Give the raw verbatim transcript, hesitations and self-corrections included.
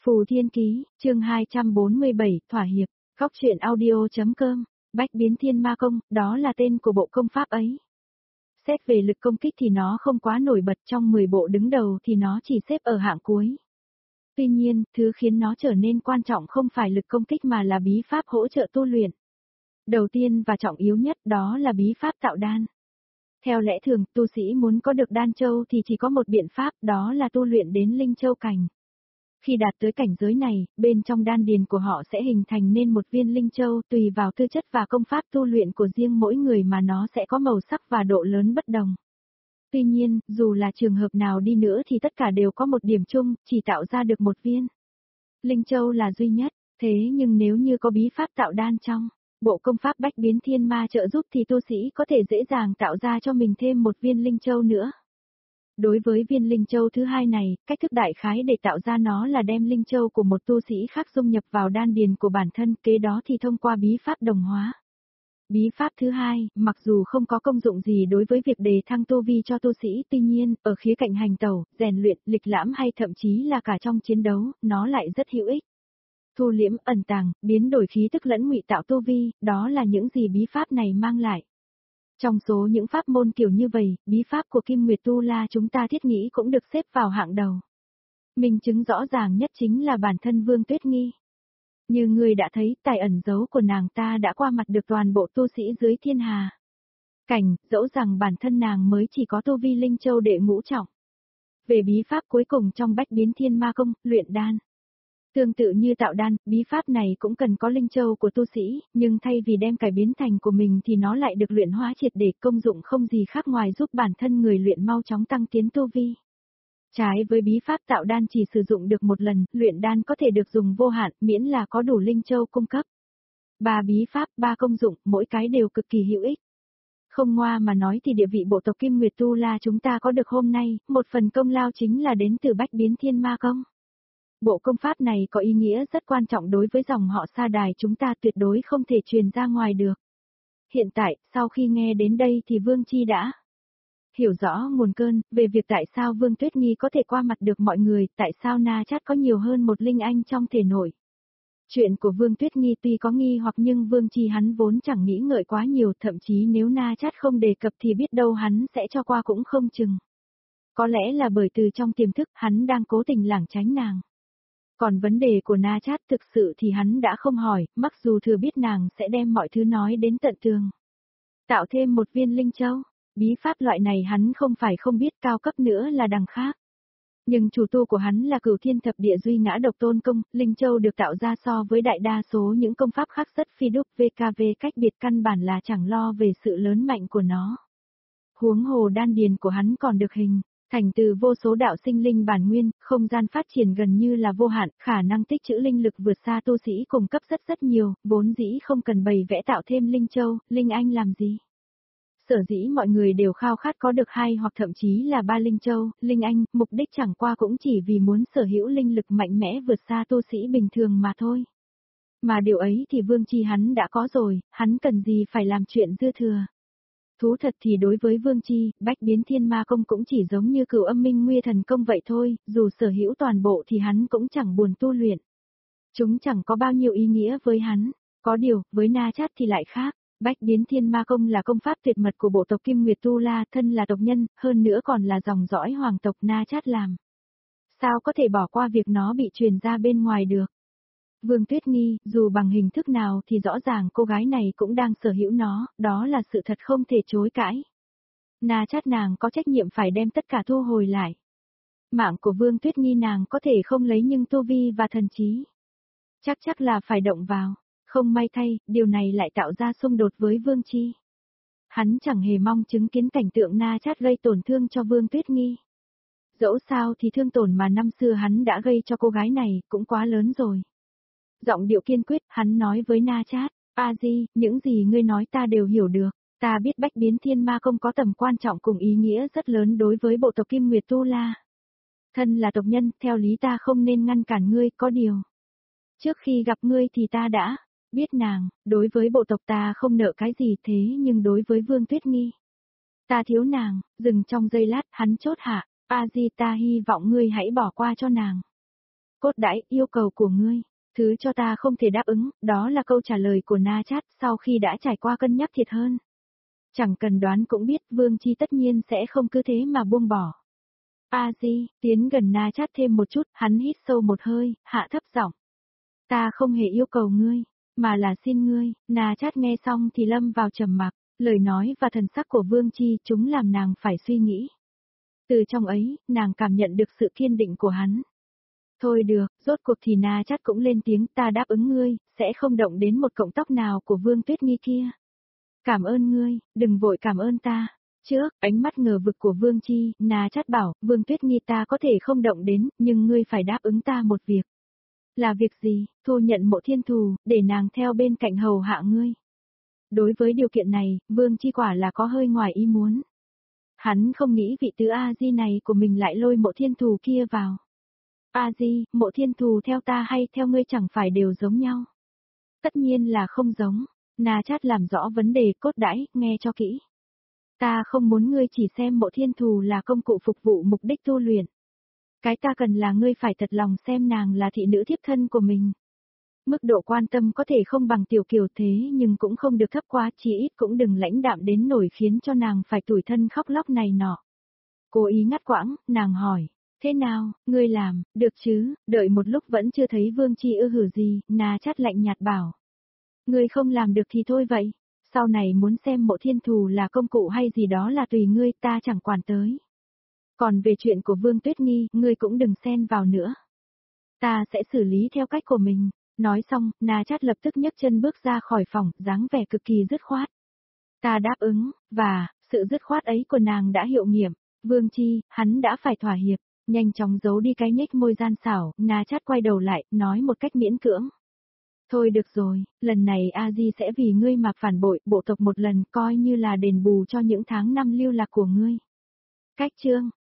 Phù Thiên Ký, chương hai trăm bốn mươi bảy, Thỏa Hiệp, Góc Truyện Audio.com, Bách Biến Thiên Ma Công, đó là tên của bộ công pháp ấy. Xét về lực công kích thì nó không quá nổi bật, trong mười bộ đứng đầu thì nó chỉ xếp ở hạng cuối. Tuy nhiên, thứ khiến nó trở nên quan trọng không phải lực công kích mà là bí pháp hỗ trợ tu luyện. Đầu tiên và trọng yếu nhất đó là bí pháp tạo đan. Theo lẽ thường, tu sĩ muốn có được đan châu thì chỉ có một biện pháp, đó là tu luyện đến linh châu cảnh. Khi đạt tới cảnh giới này, bên trong đan điền của họ sẽ hình thành nên một viên linh châu, tùy vào tư chất và công pháp tu luyện của riêng mỗi người mà nó sẽ có màu sắc và độ lớn bất đồng. Tuy nhiên, dù là trường hợp nào đi nữa thì tất cả đều có một điểm chung, chỉ tạo ra được một viên. Linh châu là duy nhất, thế nhưng nếu như có bí pháp tạo đan trong bộ công pháp Bách Biến Thiên Ma trợ giúp thì tu sĩ có thể dễ dàng tạo ra cho mình thêm một viên linh châu nữa. Đối với viên linh châu thứ hai này, cách thức đại khái để tạo ra nó là đem linh châu của một tu sĩ khác dung nhập vào đan điền của bản thân, kế đó thì thông qua bí pháp đồng hóa. Bí pháp thứ hai, mặc dù không có công dụng gì đối với việc đề thăng tu vi cho tu sĩ, tuy nhiên, ở khía cạnh hành tẩu, rèn luyện, lịch lãm hay thậm chí là cả trong chiến đấu, nó lại rất hữu ích. Thu liễm, ẩn tàng, biến đổi khí tức lẫn ngụy tạo tu vi, đó là những gì bí pháp này mang lại. Trong số những pháp môn kiểu như vậy, bí pháp của Kim Nguyệt Tu La chúng ta thiết nghĩ cũng được xếp vào hạng đầu. Minh chứng rõ ràng nhất chính là bản thân Vương Tuyết Nghi. Như người đã thấy, tài ẩn giấu của nàng ta đã qua mặt được toàn bộ tu sĩ dưới thiên hà cảnh, dẫu rằng bản thân nàng mới chỉ có tu vi linh châu đệ ngũ trọng. Về bí pháp cuối cùng trong Bách Biến Thiên Ma Công, luyện đan. Tương tự như tạo đan, bí pháp này cũng cần có linh châu của tu sĩ, nhưng thay vì đem cải biến thành của mình thì nó lại được luyện hóa triệt để, công dụng không gì khác ngoài giúp bản thân người luyện mau chóng tăng tiến tu vi. Trái với bí pháp tạo đan chỉ sử dụng được một lần, luyện đan có thể được dùng vô hạn, miễn là có đủ linh châu cung cấp. Ba bí pháp, ba công dụng, mỗi cái đều cực kỳ hữu ích. Không ngoa mà nói thì địa vị bộ tộc Kim Nguyệt Tu La chúng ta có được hôm nay, một phần công lao chính là đến từ Bách Biến Thiên Ma Công. Bộ công pháp này có ý nghĩa rất quan trọng đối với dòng họ Sa Đài chúng ta, tuyệt đối không thể truyền ra ngoài được. Hiện tại, sau khi nghe đến đây thì Vương Chi đã hiểu rõ nguồn cơn, về việc tại sao Vương Tuyết Nghi có thể qua mặt được mọi người, tại sao Na Chát có nhiều hơn một linh anh trong thể nội. Chuyện của Vương Tuyết Nghi tuy có nghi hoặc nhưng Vương Chi hắn vốn chẳng nghĩ ngợi quá nhiều, thậm chí nếu Na Chát không đề cập thì biết đâu hắn sẽ cho qua cũng không chừng. Có lẽ là bởi từ trong tiềm thức hắn đang cố tình lảng tránh nàng. Còn vấn đề của Na Chát thực sự thì hắn đã không hỏi, mặc dù thừa biết nàng sẽ đem mọi thứ nói đến tận tường. Tạo thêm một viên linh châu, bí pháp loại này hắn không phải không biết, cao cấp nữa là đằng khác. Nhưng chủ tu của hắn là Cửu Thiên Thập Địa Duy Ngã Độc Tôn Công, linh châu được tạo ra so với đại đa số những công pháp khác rất phi đúc, vê kê vê cách biệt căn bản là chẳng lo về sự lớn mạnh của nó. Huống hồ đan điền của hắn còn được hình thành từ vô số đạo sinh linh bản nguyên, không gian phát triển gần như là vô hạn, khả năng tích trữ linh lực vượt xa tu sĩ cùng cấp rất rất nhiều, vốn dĩ không cần bày vẽ tạo thêm linh châu, linh anh làm gì. Sở dĩ mọi người đều khao khát có được hai hoặc thậm chí là ba linh châu, linh anh, mục đích chẳng qua cũng chỉ vì muốn sở hữu linh lực mạnh mẽ vượt xa tu sĩ bình thường mà thôi. Mà điều ấy thì Vương Chi hắn đã có rồi, hắn cần gì phải làm chuyện dư thừa. Thú thật thì đối với Vương Chi, Bách Biến Thiên Ma Công cũng chỉ giống như Cửu Âm Minh Nguy Thần Công vậy thôi, dù sở hữu toàn bộ thì hắn cũng chẳng buồn tu luyện. Chúng chẳng có bao nhiêu ý nghĩa với hắn, có điều, với Na Chát thì lại khác. Bách Biến Thiên Ma Công là công pháp tuyệt mật của bộ tộc Kim Nguyệt Tu La, thân là tộc nhân, hơn nữa còn là dòng dõi hoàng tộc Na Chát làm. Sao có thể bỏ qua việc nó bị truyền ra bên ngoài được? Vương Tuyết Nghi, dù bằng hình thức nào thì rõ ràng cô gái này cũng đang sở hữu nó, đó là sự thật không thể chối cãi. Na Chát nàng có trách nhiệm phải đem tất cả thu hồi lại. Mạng của Vương Tuyết Nghi nàng có thể không lấy nhưng tu vi và thần trí chắc chắc là phải động vào. Không may thay, điều này lại tạo ra xung đột với Vương Chi. Hắn chẳng hề mong chứng kiến cảnh tượng Na Chát gây tổn thương cho Vương Tuyết Nghi. Dẫu sao thì thương tổn mà năm xưa hắn đã gây cho cô gái này cũng quá lớn rồi. Giọng điệu kiên quyết, hắn nói với Na Chát, A Di, những gì ngươi nói ta đều hiểu được, ta biết Bách Biến Thiên Ma Công có tầm quan trọng cùng ý nghĩa rất lớn đối với bộ tộc Kim Nguyệt Tu La. Thân là tộc nhân, theo lý ta không nên ngăn cản ngươi, có điều. Trước khi gặp ngươi thì ta đã biết nàng, đối với bộ tộc ta không nợ cái gì, thế nhưng đối với Vương Tuyết Nghi, ta thiếu nàng. Dừng trong giây lát, hắn chốt hạ, A Di, ta hy vọng ngươi hãy bỏ qua cho nàng. cốt đãi, yêu cầu của ngươi. Thứ cho ta không thể đáp ứng, đó là câu trả lời của Na Chát sau khi đã trải qua cân nhắc thiệt hơn. Chẳng cần đoán cũng biết Vương Chi tất nhiên sẽ không cứ thế mà buông bỏ. A Di, tiến gần Na Chát thêm một chút, hắn hít sâu một hơi, hạ thấp giọng. Ta không hề yêu cầu ngươi, mà là xin ngươi. Na Chát nghe xong thì lâm vào trầm mặc, lời nói và thần sắc của Vương Chi chúng làm nàng phải suy nghĩ. Từ trong ấy, nàng cảm nhận được sự kiên định của hắn. Thôi được, rốt cuộc thì Na Chát cũng lên tiếng, ta đáp ứng ngươi, sẽ không động đến một cọng tóc nào của Vương Tuyết Nghi kia. Cảm ơn ngươi, đừng vội cảm ơn ta. Trước, ánh mắt ngờ vực của Vương Chi, Na Chát bảo, Vương Tuyết Nghi ta có thể không động đến, nhưng ngươi phải đáp ứng ta một việc. Là việc gì? Thu nhận Mộ Thiên Thù, để nàng theo bên cạnh hầu hạ ngươi. Đối với điều kiện này, Vương Chi quả là có hơi ngoài ý muốn. Hắn không nghĩ vị tứ A-di này của mình lại lôi Mộ Thiên Thù kia vào. A-di, Mộ Thiên Thù theo ta hay theo ngươi chẳng phải đều giống nhau. Tất nhiên là không giống. Na Chát làm rõ vấn đề cốt đãi, nghe cho kỹ. Ta không muốn ngươi chỉ xem Mộ Thiên Thù là công cụ phục vụ mục đích tu luyện. Cái ta cần là ngươi phải thật lòng xem nàng là thị nữ thiếp thân của mình. Mức độ quan tâm có thể không bằng Tiểu Kiều thế nhưng cũng không được thấp quá, chỉ ít cũng đừng lãnh đạm đến nổi khiến cho nàng phải tủi thân khóc lóc này nọ. Cố ý ngắt quãng, nàng hỏi, thế nào, ngươi làm, được chứ, đợi một lúc vẫn chưa thấy Vương Chi ư hử gì, Na Chát lạnh nhạt bảo. Ngươi không làm được thì thôi vậy, sau này muốn xem Mộ Thiên Thù là công cụ hay gì đó là tùy ngươi, ta chẳng quản tới. Còn về chuyện của Vương Tuyết Nghi, ngươi cũng đừng xen vào nữa. Ta sẽ xử lý theo cách của mình. Nói xong, Na Chát lập tức nhấc chân bước ra khỏi phòng, dáng vẻ cực kỳ dứt khoát. Ta đáp ứng, và, sự dứt khoát ấy của nàng đã hiệu nghiệm. Vương Chi, hắn đã phải thỏa hiệp, nhanh chóng giấu đi cái nhếch môi gian xảo, Na Chát quay đầu lại, nói một cách miễn cưỡng. Thôi được rồi, lần này A-di sẽ vì ngươi mà phản bội bộ tộc một lần, coi như là đền bù cho những tháng năm lưu lạc của ngươi. Cách chương